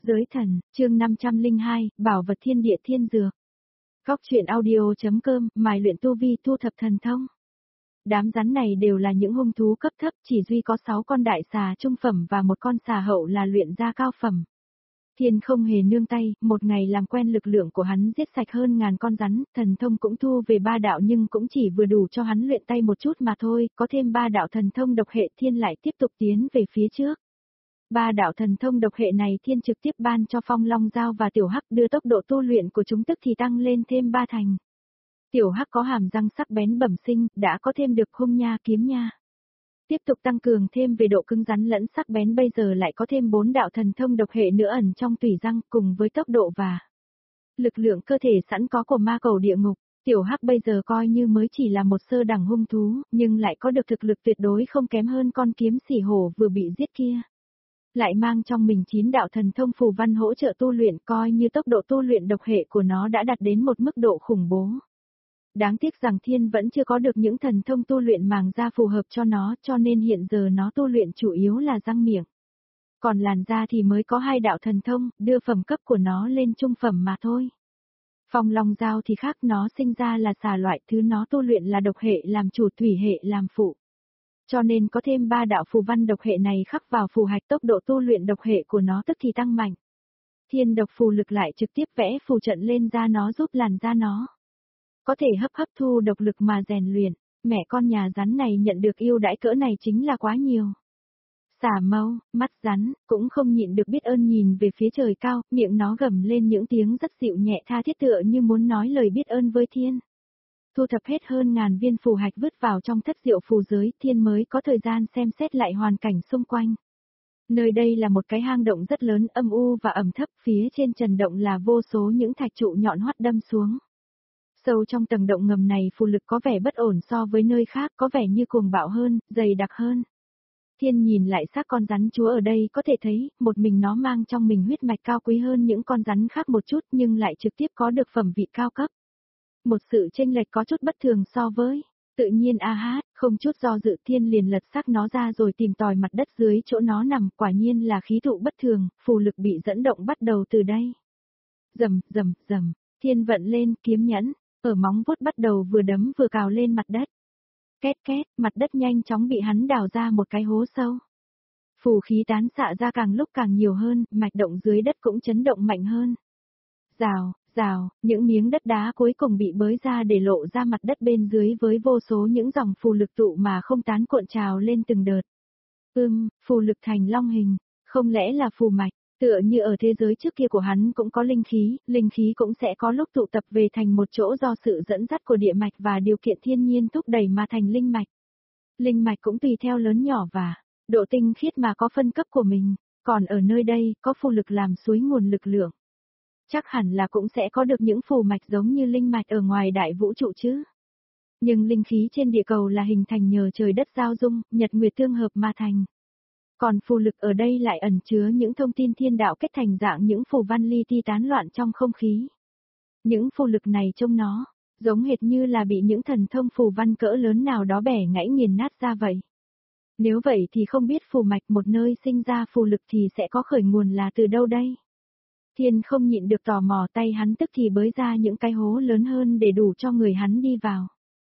Giới thần, chương 502, Bảo vật thiên địa thiên dược. Góc truyện audio.com, mài luyện tu vi thu thập thần thông. Đám rắn này đều là những hung thú cấp thấp, chỉ duy có 6 con đại xà trung phẩm và một con xà hậu là luyện ra cao phẩm. Thiên không hề nương tay, một ngày làm quen lực lượng của hắn giết sạch hơn ngàn con rắn, thần thông cũng thu về 3 đạo nhưng cũng chỉ vừa đủ cho hắn luyện tay một chút mà thôi, có thêm 3 đạo thần thông độc hệ thiên lại tiếp tục tiến về phía trước. 3 đạo thần thông độc hệ này thiên trực tiếp ban cho Phong Long Dao và Tiểu Hắc đưa tốc độ tu luyện của chúng tức thì tăng lên thêm 3 thành. Tiểu Hắc có hàm răng sắc bén bẩm sinh, đã có thêm được hung nha kiếm nha. Tiếp tục tăng cường thêm về độ cứng rắn lẫn sắc bén, bây giờ lại có thêm 4 đạo thần thông độc hệ nữa ẩn trong tủy răng, cùng với tốc độ và lực lượng cơ thể sẵn có của ma cầu địa ngục. Tiểu Hắc bây giờ coi như mới chỉ là một sơ đẳng hung thú, nhưng lại có được thực lực tuyệt đối không kém hơn con kiếm xỉ hổ vừa bị giết kia. Lại mang trong mình 9 đạo thần thông phù văn hỗ trợ tu luyện, coi như tốc độ tu luyện độc hệ của nó đã đạt đến một mức độ khủng bố. Đáng tiếc rằng thiên vẫn chưa có được những thần thông tu luyện màng da phù hợp cho nó, cho nên hiện giờ nó tu luyện chủ yếu là răng miệng. Còn làn da thì mới có 2 đạo thần thông, đưa phẩm cấp của nó lên trung phẩm mà thôi. Phong Long Dao thì khác, nó sinh ra là xà loại, thứ nó tu luyện là độc hệ làm chủ, thủy hệ làm phụ. Cho nên có thêm 3 đạo phù văn độc hệ này khắc vào phù hạch, tốc độ tu luyện độc hệ của nó tức thì tăng mạnh. Thiên độc phù lực lại trực tiếp vẽ phù trận lên da nó, giúp làn da nó có thể hấp thu độc lực mà rèn luyện. Mẹ con nhà rắn này nhận được ưu đãi cỡ này chính là quá nhiều. Xà mâu, mắt rắn, cũng không nhịn được biết ơn nhìn về phía trời cao, miệng nó gầm lên những tiếng rất dịu nhẹ tha thiết tựa như muốn nói lời biết ơn với thiên. Thu thập hết hơn ngàn viên phù hạch vứt vào trong thất diệu phù giới, thiên mới có thời gian xem xét lại hoàn cảnh xung quanh. Nơi đây là một cái hang động rất lớn, âm u và ẩm thấp, phía trên trần động là vô số những thạch trụ nhọn hoắt đâm xuống. Sâu trong tầng động ngầm này phù lực có vẻ bất ổn so với nơi khác, có vẻ như cuồng bạo hơn, dày đặc hơn. Thiên nhìn lại xác con rắn chúa ở đây có thể thấy, một mình nó mang trong mình huyết mạch cao quý hơn những con rắn khác một chút nhưng lại trực tiếp có được phẩm vị cao cấp. Một sự chênh lệch có chút bất thường so với, tự nhiên không chút do dự thiên liền lật xác nó ra rồi tìm tòi mặt đất dưới chỗ nó nằm, quả nhiên là khí thụ bất thường, phù lực bị dẫn động bắt đầu từ đây. Rầm, rầm, rầm, thiên vận lên kiếm nhẫn, ở móng vuốt bắt đầu vừa đấm vừa cào lên mặt đất. Két két, mặt đất nhanh chóng bị hắn đào ra một cái hố sâu. Phù khí tán xạ ra càng lúc càng nhiều hơn, mạch động dưới đất cũng chấn động mạnh hơn. Rào, rào, những miếng đất đá cuối cùng bị bới ra để lộ ra mặt đất bên dưới với vô số những dòng phù lực tụ mà không tán cuộn trào lên từng đợt. Phù lực thành long hình, không lẽ là phù mạch, tựa như ở thế giới trước kia của hắn cũng có linh khí cũng sẽ có lúc tụ tập về thành một chỗ do sự dẫn dắt của địa mạch và điều kiện thiên nhiên thúc đẩy mà thành linh mạch. Linh mạch cũng tùy theo lớn nhỏ và độ tinh khiết mà có phân cấp của mình, còn ở nơi đây có phù lực làm suối nguồn lực lượng. Chắc hẳn là cũng sẽ có được những phù mạch giống như linh mạch ở ngoài đại vũ trụ chứ. Nhưng linh khí trên địa cầu là hình thành nhờ trời đất giao dung, nhật nguyệt tương hợp mà thành. Còn phù lực ở đây lại ẩn chứa những thông tin thiên đạo kết thành dạng những phù văn li ti tán loạn trong không khí. Những phù lực này trông nó, giống hệt như là bị những thần thông phù văn cỡ lớn nào đó bẻ gãy nghiền nát ra vậy. Nếu vậy thì không biết phù mạch một nơi sinh ra phù lực thì sẽ có khởi nguồn là từ đâu đây? Thiên không nhịn được tò mò, tay hắn tức thì bới ra những cái hố lớn hơn để đủ cho người hắn đi vào.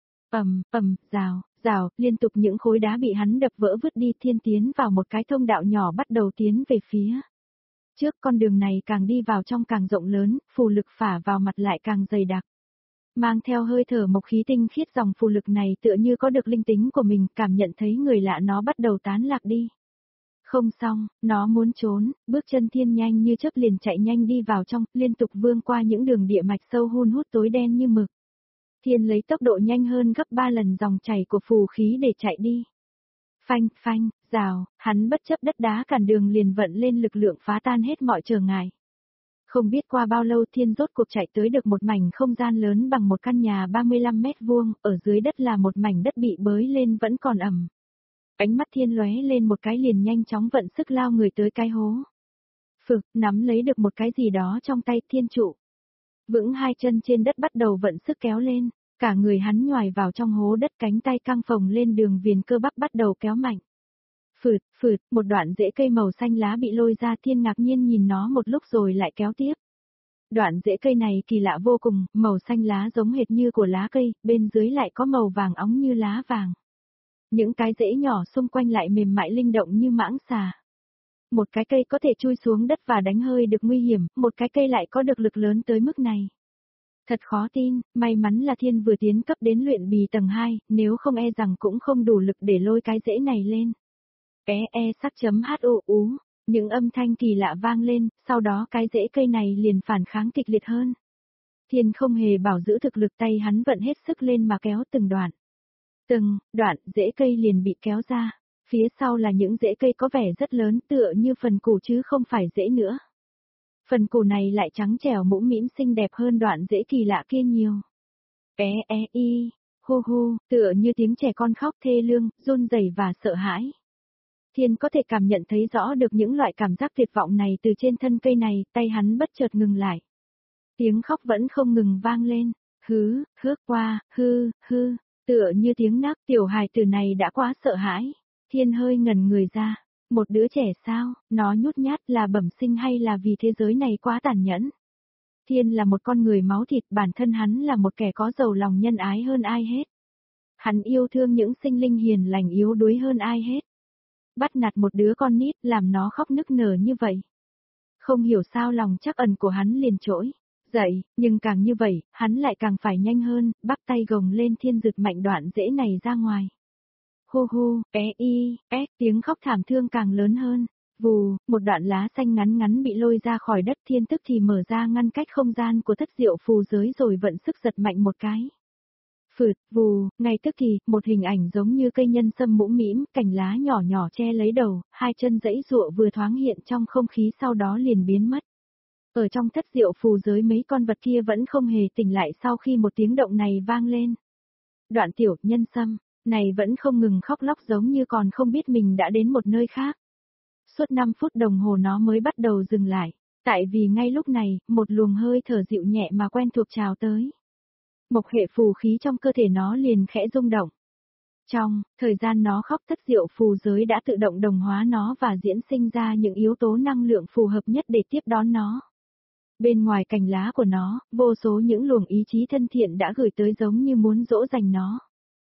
Rào, rào, liên tục những khối đá bị hắn đập vỡ vứt đi, thiên tiến vào một cái thông đạo nhỏ bắt đầu tiến về phía trước. Con đường này càng đi vào trong càng rộng lớn, phù lực phả vào mặt lại càng dày đặc. Mang theo hơi thở mộc khí tinh khiết, dòng phù lực này tựa như có được linh tính của mình, cảm nhận thấy người lạ nó bắt đầu tán lạc đi. Không xong, nó muốn trốn, bước chân thiên nhanh như chớp liền chạy nhanh đi vào trong, liên tục vươn qua những đường địa mạch sâu hun hút tối đen như mực. Thiên lấy tốc độ nhanh hơn gấp 3 lần dòng chảy của phù khí để chạy đi. Phanh, rào, hắn bất chấp đất đá cản đường liền vận lên lực lượng phá tan hết mọi trở ngại. Không biết qua bao lâu thiên rốt cuộc chạy tới được một mảnh không gian lớn bằng một căn nhà 35 mét vuông, ở dưới đất là một mảnh đất bị bới lên vẫn còn ẩm. Ánh mắt thiên lóe lên một cái liền nhanh chóng vận sức lao người tới cái hố. Nắm lấy được một cái gì đó trong tay thiên trụ. Vững hai chân trên đất bắt đầu vận sức kéo lên, cả người hắn nhoài vào trong hố đất, cánh tay căng phồng lên, đường viền cơ bắp bắt đầu kéo mạnh. Phượt, phượt, một đoạn rễ cây màu xanh lá bị lôi ra, Thiên ngạc nhiên nhìn nó một lúc rồi lại kéo tiếp. Đoạn rễ cây này kỳ lạ vô cùng, màu xanh lá giống hệt như của lá cây, bên dưới lại có màu vàng óng như lá vàng. Những cái rễ nhỏ xung quanh lại mềm mại linh động như mãng xà. Một cái cây có thể chui xuống đất và đánh hơi được nguy hiểm, một cái cây lại có được lực lớn tới mức này. Thật khó tin, may mắn là Thiên vừa tiến cấp đến luyện bì tầng 2, nếu không e rằng cũng không đủ lực để lôi cái rễ này lên. Sắc chấm HOU, những âm thanh kỳ lạ vang lên, sau đó cái rễ cây này liền phản kháng kịch liệt hơn. Thiên không hề bảo giữ thực lực, tay hắn vận hết sức lên mà kéo từng đoạn. Từng đoạn rễ cây liền bị kéo ra, phía sau là những rễ cây có vẻ rất lớn tựa như phần củ chứ không phải rễ nữa. Phần củ này lại trắng trẻo mũm mĩm xinh đẹp hơn đoạn rễ kỳ lạ kia nhiều. Hu hu, tựa như tiếng trẻ con khóc thê lương, run rẩy và sợ hãi. Thiên có thể cảm nhận thấy rõ được những loại cảm giác tuyệt vọng này từ trên thân cây này, tay hắn bất chợt ngừng lại. Tiếng khóc vẫn không ngừng vang lên, hước qua, hư, tựa như tiếng nấc. Tiểu hài tử này đã quá sợ hãi. Thiên hơi ngẩn người ra, một đứa trẻ sao, nó nhút nhát là bẩm sinh hay là vì thế giới này quá tàn nhẫn? Thiên là một con người máu thịt, bản thân hắn là một kẻ có giàu lòng nhân ái hơn ai hết. Hắn yêu thương những sinh linh hiền lành yếu đuối hơn ai hết. Bắt nạt một đứa con nít làm nó khóc nức nở như vậy. Không hiểu sao lòng trắc ẩn của hắn liền trỗi dậy, nhưng càng như vậy, hắn lại càng phải nhanh hơn, bắt tay gồng lên. Thiên giật mạnh đoạn rễ này ra ngoài. Hu, tiếng khóc thảm thương càng lớn hơn. Vù, một đoạn lá xanh ngắn ngắn bị lôi ra khỏi đất. Thiên tức thì mở ra ngăn cách không gian của thất diệu phù giới rồi vận sức giật mạnh một cái. Phượt, vù, ngay tức thì, một hình ảnh giống như cây nhân sâm mũm mĩm, cành lá nhỏ nhỏ che lấy đầu, hai chân giãy giụa vừa thoáng hiện trong không khí sau đó liền biến mất. Ở trong thất diệu phù giới mấy con vật kia vẫn không hề tỉnh lại sau khi một tiếng động này vang lên. Đoạn tiểu nhân sâm này vẫn không ngừng khóc lóc giống như còn không biết mình đã đến một nơi khác. Suốt 5 phút đồng hồ nó mới bắt đầu dừng lại, tại vì ngay lúc này, một luồng hơi thở dịu nhẹ mà quen thuộc trào tới. Mộc hệ phù khí trong cơ thể nó liền khẽ rung động. Trong thời gian nó khóc, thất diệu phù giới đã tự động đồng hóa nó và diễn sinh ra những yếu tố năng lượng phù hợp nhất để tiếp đón nó. Bên ngoài cành lá của nó, vô số những luồng ý chí thân thiện đã gửi tới giống như muốn dỗ dành nó.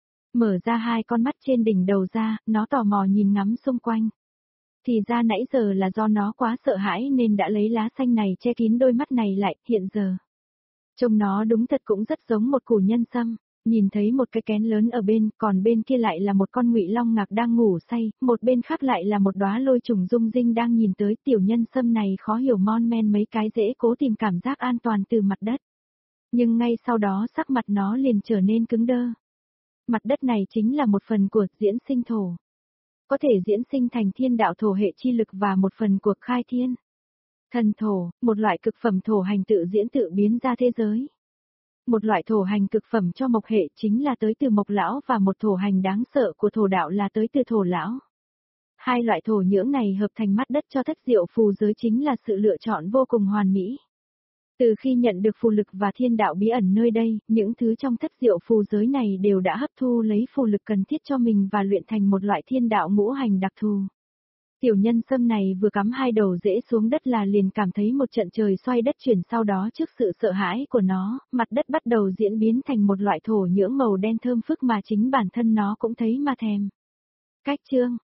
Mở ra hai con mắt trên đỉnh đầu ra, nó tò mò nhìn ngắm xung quanh. Thì ra nãy giờ là do nó quá sợ hãi nên đã lấy lá xanh này che kín đôi mắt này lại, hiện giờ. Trông nó đúng thật cũng rất giống một củ nhân sâm, nhìn thấy một cái kén lớn ở bên, còn bên kia lại là một con ngụy long ngạc đang ngủ say, một bên khác lại là một đóa lôi trùng dung dinh đang nhìn tới. Tiểu nhân sâm này khó hiểu mon men mấy cái dễ cố tìm cảm giác an toàn từ mặt đất. Nhưng ngay sau đó sắc mặt nó liền trở nên cứng đơ. Mặt đất này chính là một phần của diễn sinh thổ. Có thể diễn sinh thành thiên đạo thổ hệ chi lực và một phần của khai thiên. Thần thổ, một loại cực phẩm thổ hành tự diễn tự biến ra thế giới. Một loại thổ hành cực phẩm cho mộc hệ chính là tới từ mộc lão và một thổ hành đáng sợ của thổ đạo là tới từ thổ lão. Hai loại thổ nhưỡng này hợp thành mắt đất cho thất diệu phù giới chính là sự lựa chọn vô cùng hoàn mỹ. Từ khi nhận được phù lực và thiên đạo bí ẩn nơi đây, những thứ trong thất diệu phù giới này đều đã hấp thu lấy phù lực cần thiết cho mình và luyện thành một loại thiên đạo ngũ hành đặc thù. Tiểu nhân sâm này vừa cắm hai đầu rễ xuống đất là liền cảm thấy một trận trời xoay đất chuyển, sau đó trước sự sợ hãi của nó, mặt đất bắt đầu diễn biến thành một loại thổ nhưỡng màu đen thơm phức mà chính bản thân nó cũng thấy mà thèm. Cách chương